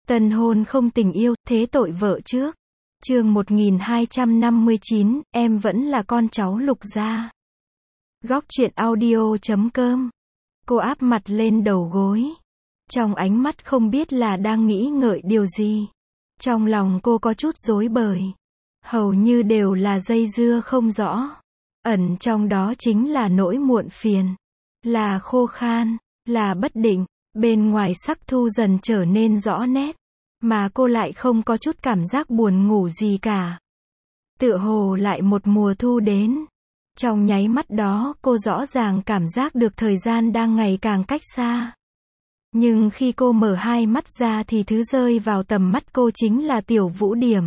Tân hôn không tình yêu, thế tội vợ trước. Chương 1259, em vẫn là con cháu Lục gia. Góc truyện audio.com. Cô áp mặt lên đầu gối. Trong ánh mắt không biết là đang nghĩ ngợi điều gì. Trong lòng cô có chút rối bời. Hầu như đều là dây dưa không rõ. Ẩn trong đó chính là nỗi muộn phiền. Là khô khan, là bất định. Bên ngoài sắc thu dần trở nên rõ nét. Mà cô lại không có chút cảm giác buồn ngủ gì cả. Tựa hồ lại một mùa thu đến. Trong nháy mắt đó cô rõ ràng cảm giác được thời gian đang ngày càng cách xa. Nhưng khi cô mở hai mắt ra thì thứ rơi vào tầm mắt cô chính là Tiểu Vũ Điểm.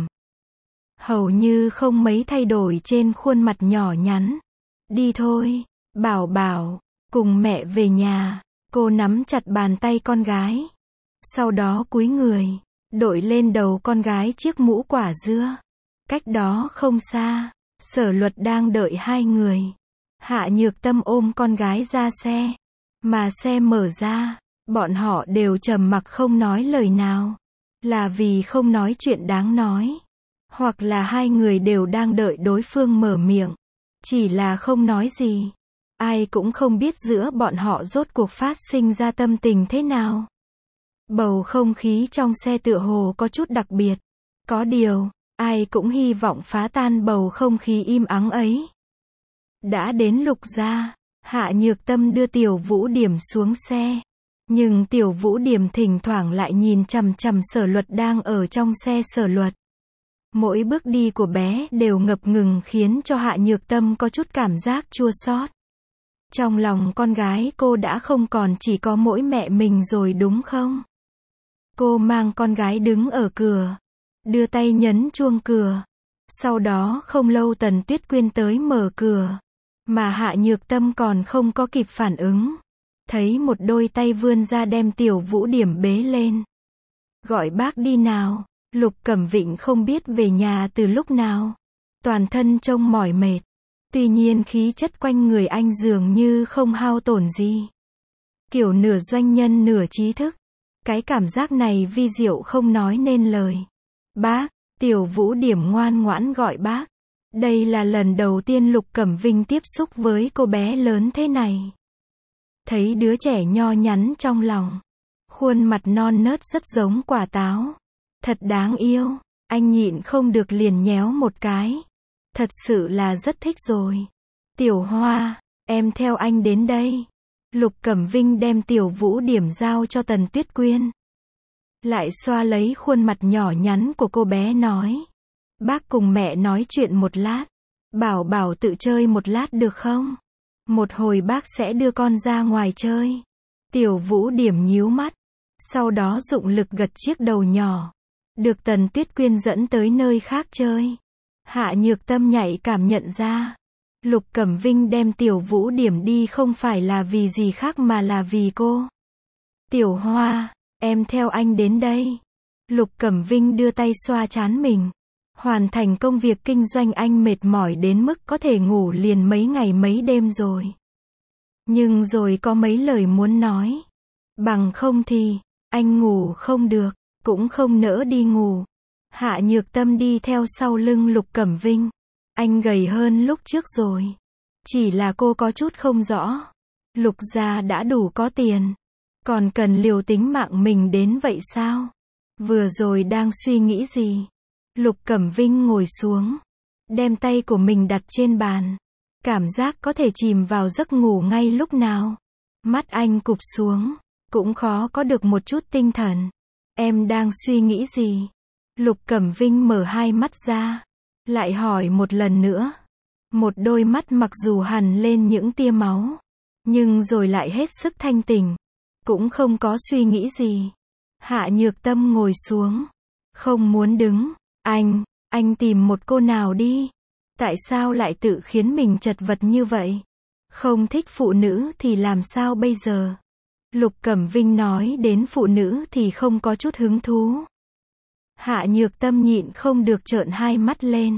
Hầu như không mấy thay đổi trên khuôn mặt nhỏ nhắn. Đi thôi, Bảo Bảo, cùng mẹ về nhà. Cô nắm chặt bàn tay con gái. Sau đó cúi người, đội lên đầu con gái chiếc mũ quả dưa. Cách đó không xa, Sở Luật đang đợi hai người. Hạ Nhược Tâm ôm con gái ra xe. Mà xe mở ra, bọn họ đều trầm mặc không nói lời nào. Là vì không nói chuyện đáng nói. Hoặc là hai người đều đang đợi đối phương mở miệng. Chỉ là không nói gì. Ai cũng không biết giữa bọn họ rốt cuộc phát sinh ra tâm tình thế nào. Bầu không khí trong xe tựa hồ có chút đặc biệt. Có điều, ai cũng hy vọng phá tan bầu không khí im ắng ấy. Đã đến Lục gia, Hạ Nhược Tâm đưa Tiểu Vũ Điểm xuống xe. Nhưng Tiểu Vũ Điểm thỉnh thoảng lại nhìn chằm chằm Sở Luật đang ở trong xe Sở Luật. Mỗi bước đi của bé đều ngập ngừng khiến cho Hạ Nhược Tâm có chút cảm giác chua xót. Trong lòng con gái cô đã không còn chỉ có mỗi mẹ mình rồi đúng không? Cô mang con gái đứng ở cửa, đưa tay nhấn chuông cửa. Sau đó không lâu Tần Tuyết Quyên tới mở cửa, mà Hạ Nhược Tâm còn không có kịp phản ứng. Thấy một đôi tay vươn ra đem Tiểu Vũ Điểm bế lên. Gọi bác đi nào. Lục Cẩm Vịnh không biết về nhà từ lúc nào. Toàn thân trông mỏi mệt. Tuy nhiên khí chất quanh người anh dường như không hao tổn gì. Kiểu nửa doanh nhân nửa trí thức. Cái cảm giác này vi diệu không nói nên lời. Bác, Tiểu Vũ Điểm ngoan ngoãn gọi bác. Đây là lần đầu tiên Lục Cẩm Vinh tiếp xúc với cô bé lớn thế này. Thấy đứa trẻ nho nhắn trong lòng. Khuôn mặt non nớt rất giống quả táo. Thật đáng yêu, anh nhịn không được liền nhéo một cái. Thật sự là rất thích rồi. Tiểu Hoa, em theo anh đến đây. Lục Cẩm Vinh đem Tiểu Vũ Điểm giao cho Tần Tuyết Quyên. Lại xoa lấy khuôn mặt nhỏ nhắn của cô bé nói. Bác cùng mẹ nói chuyện một lát. Bảo Bảo tự chơi một lát được không? Một hồi bác sẽ đưa con ra ngoài chơi. Tiểu Vũ Điểm nhíu mắt. Sau đó dụng lực gật chiếc đầu nhỏ. Được Tần Tuyết Quyên dẫn tới nơi khác chơi. Hạ Nhược Tâm nhạy cảm nhận ra. Lục Cẩm Vinh đem Tiểu Vũ Điểm đi không phải là vì gì khác mà là vì cô. Tiểu Hoa, em theo anh đến đây. Lục Cẩm Vinh đưa tay xoa trán mình. Hoàn thành công việc kinh doanh anh mệt mỏi đến mức có thể ngủ liền mấy ngày mấy đêm rồi. Nhưng rồi có mấy lời muốn nói. Bằng không thì, anh ngủ không được. Cũng không nỡ đi ngủ. Hạ Nhược Tâm đi theo sau lưng Lục Cẩm Vinh. Anh gầy hơn lúc trước rồi. Chỉ là cô có chút không rõ. Lục gia đã đủ có tiền. Còn cần liều tính mạng mình đến vậy sao? Vừa rồi đang suy nghĩ gì? Lục Cẩm Vinh ngồi xuống. Đem tay của mình đặt trên bàn. Cảm giác có thể chìm vào giấc ngủ ngay lúc nào. Mắt anh cụp xuống. Cũng khó có được một chút tinh thần. Em đang suy nghĩ gì? Lục Cẩm Vinh mở hai mắt ra. Lại hỏi một lần nữa. Một đôi mắt mặc dù hằn lên những tia máu. Nhưng rồi lại hết sức thanh tỉnh. Cũng không có suy nghĩ gì. Hạ Nhược Tâm ngồi xuống. Không muốn đứng. Anh tìm một cô nào đi. Tại sao lại tự khiến mình chật vật như vậy? Không thích phụ nữ thì làm sao bây giờ? Lục Cẩm Vinh nói đến phụ nữ thì không có chút hứng thú. Hạ Nhược Tâm nhịn không được trợn hai mắt lên.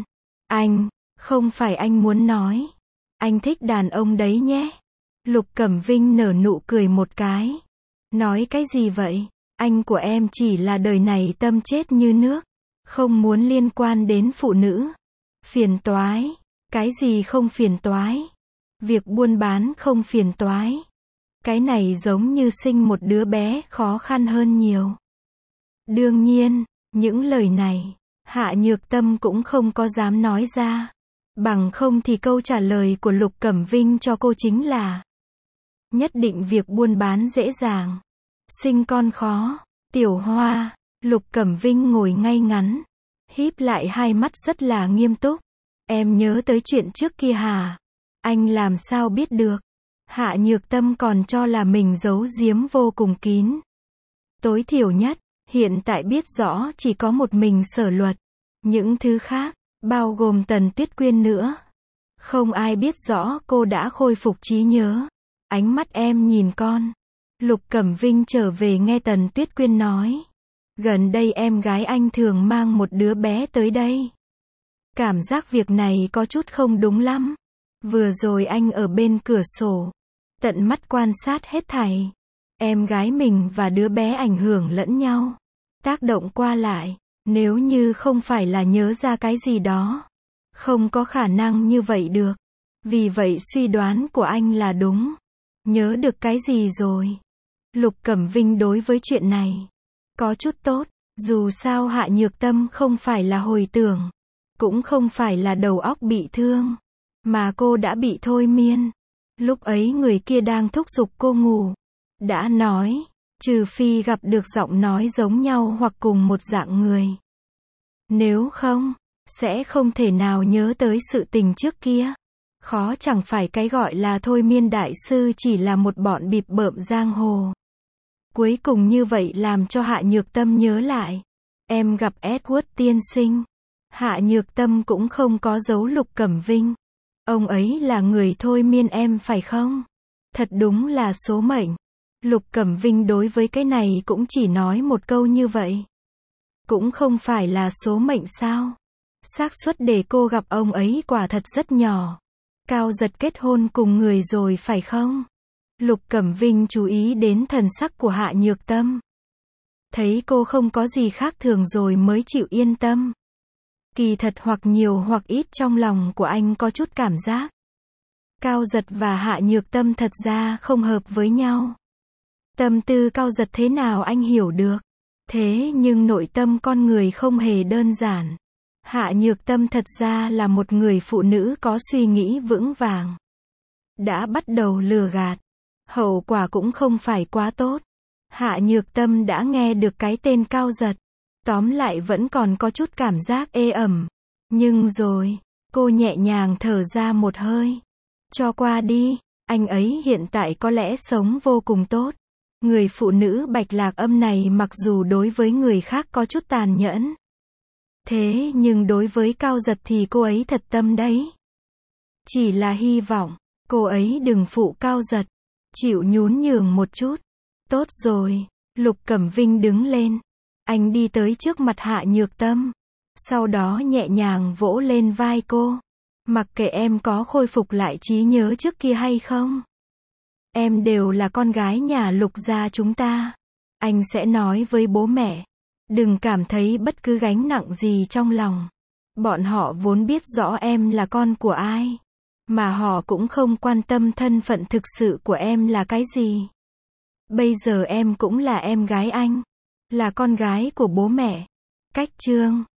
Không phải anh muốn nói. Anh thích đàn ông đấy nhé. Lục Cẩm Vinh nở nụ cười một cái. Nói cái gì vậy? Anh của em chỉ là đời này tâm chết như nước, không muốn liên quan đến phụ nữ. Phiền toái. Cái gì không phiền toái? Việc buôn bán không phiền toái. Cái này giống như sinh một đứa bé khó khăn hơn nhiều. Đương nhiên, những lời này, Hạ Nhược Tâm cũng không có dám nói ra. Bằng không thì câu trả lời của Lục Cẩm Vinh cho cô chính là nhất định việc buôn bán dễ dàng, sinh con khó. Tiểu Hoa, Lục Cẩm Vinh ngồi ngay ngắn, híp lại hai mắt rất là nghiêm túc. Em nhớ tới chuyện trước kia hả? Anh làm sao biết được? Hạ Nhược Tâm còn cho là mình giấu giếm vô cùng kín. Tối thiểu nhất, hiện tại biết rõ chỉ có một mình Sở Luật. Những thứ khác, bao gồm Tần Tuyết Quyên nữa. Không ai biết rõ cô đã khôi phục trí nhớ. Ánh mắt em nhìn con. Lục Cẩm Vinh trở về nghe Tần Tuyết Quyên nói. Gần đây em gái anh thường mang một đứa bé tới đây. Cảm giác việc này có chút không đúng lắm. Vừa rồi anh ở bên cửa sổ, tận mắt quan sát hết thảy. Em gái mình và đứa bé ảnh hưởng lẫn nhau, tác động qua lại. Nếu như không phải là nhớ ra cái gì đó, không có khả năng như vậy được. Vì vậy suy đoán của anh là đúng. Nhớ được cái gì rồi? Lục Cẩm Vinh đối với chuyện này có chút tốt. Dù sao Hạ Nhược Tâm không phải là hồi tưởng, cũng không phải là đầu óc bị thương, mà cô đã bị thôi miên. Lúc ấy người kia đang thúc giục cô ngủ. Đã nói, trừ phi gặp được giọng nói giống nhau hoặc cùng một dạng người. Nếu không, sẽ không thể nào nhớ tới sự tình trước kia. Khó chẳng phải cái gọi là thôi miên đại sư chỉ là một bọn bịp bợm giang hồ. Cuối cùng như vậy làm cho Hạ Nhược Tâm nhớ lại. Em gặp Edward tiên sinh. Hạ Nhược Tâm cũng không có giấu Lục Cẩm Vinh. Ông ấy là người thôi miên em phải không? Thật đúng là số mệnh. Lục Cẩm Vinh đối với cái này cũng chỉ nói một câu như vậy. Cũng không phải là số mệnh sao? Xác suất để cô gặp ông ấy quả thật rất nhỏ. Cao Giật kết hôn cùng người rồi phải không? Lục Cẩm Vinh chú ý đến thần sắc của Hạ Nhược Tâm. Thấy cô không có gì khác thường rồi mới chịu yên tâm. Kỳ thật hoặc nhiều hoặc ít trong lòng của anh có chút cảm giác. Cao Giật và Hạ Nhược Tâm thật ra không hợp với nhau. Tâm tư Cao Giật thế nào anh hiểu được. Thế nhưng nội tâm con người không hề đơn giản. Hạ Nhược Tâm thật ra là một người phụ nữ có suy nghĩ vững vàng. Đã bắt đầu lừa gạt. Hậu quả cũng không phải quá tốt. Hạ Nhược Tâm đã nghe được cái tên Cao Giật. Tóm lại vẫn còn có chút cảm giác ê ẩm. Nhưng rồi, cô nhẹ nhàng thở ra một hơi. Cho qua đi, anh ấy hiện tại có lẽ sống vô cùng tốt. Người phụ nữ Bạch Lạc Âm này mặc dù đối với người khác có chút tàn nhẫn. Thế nhưng đối với Cao Giật thì cô ấy thật tâm đấy. Chỉ là hy vọng, cô ấy đừng phụ Cao Giật. Chịu nhún nhường một chút. Tốt rồi, Lục Cẩm Vinh đứng lên. Anh đi tới trước mặt Hạ Nhược Tâm. Sau đó nhẹ nhàng vỗ lên vai cô. Mặc kệ em có khôi phục lại trí nhớ trước kia hay không. Em đều là con gái nhà Lục gia chúng ta. Anh sẽ nói với bố mẹ. Đừng cảm thấy bất cứ gánh nặng gì trong lòng. Bọn họ vốn biết rõ em là con của ai. Mà họ cũng không quan tâm thân phận thực sự của em là cái gì. Bây giờ em cũng là em gái anh. Là con gái của bố mẹ. Cách chương